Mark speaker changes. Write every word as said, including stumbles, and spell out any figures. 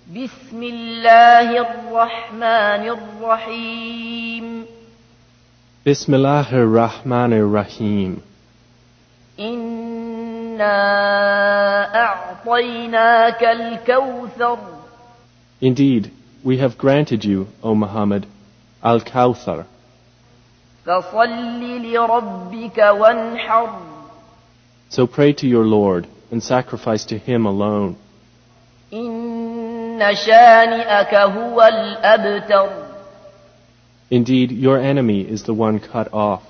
Speaker 1: بسم الله الرحمن الرحيم
Speaker 2: Bismillahir Rahmanir Rahim.
Speaker 1: إنا أعطيناك الكوثر
Speaker 2: Indeed, we have granted you, O Muhammad, Al-Kawthar.
Speaker 1: فصل لربك وانحر
Speaker 2: So pray to your Lord and sacrifice to Him alone.
Speaker 1: إن شانئك هو الأبتر
Speaker 2: Indeed, your enemy is the one cut off.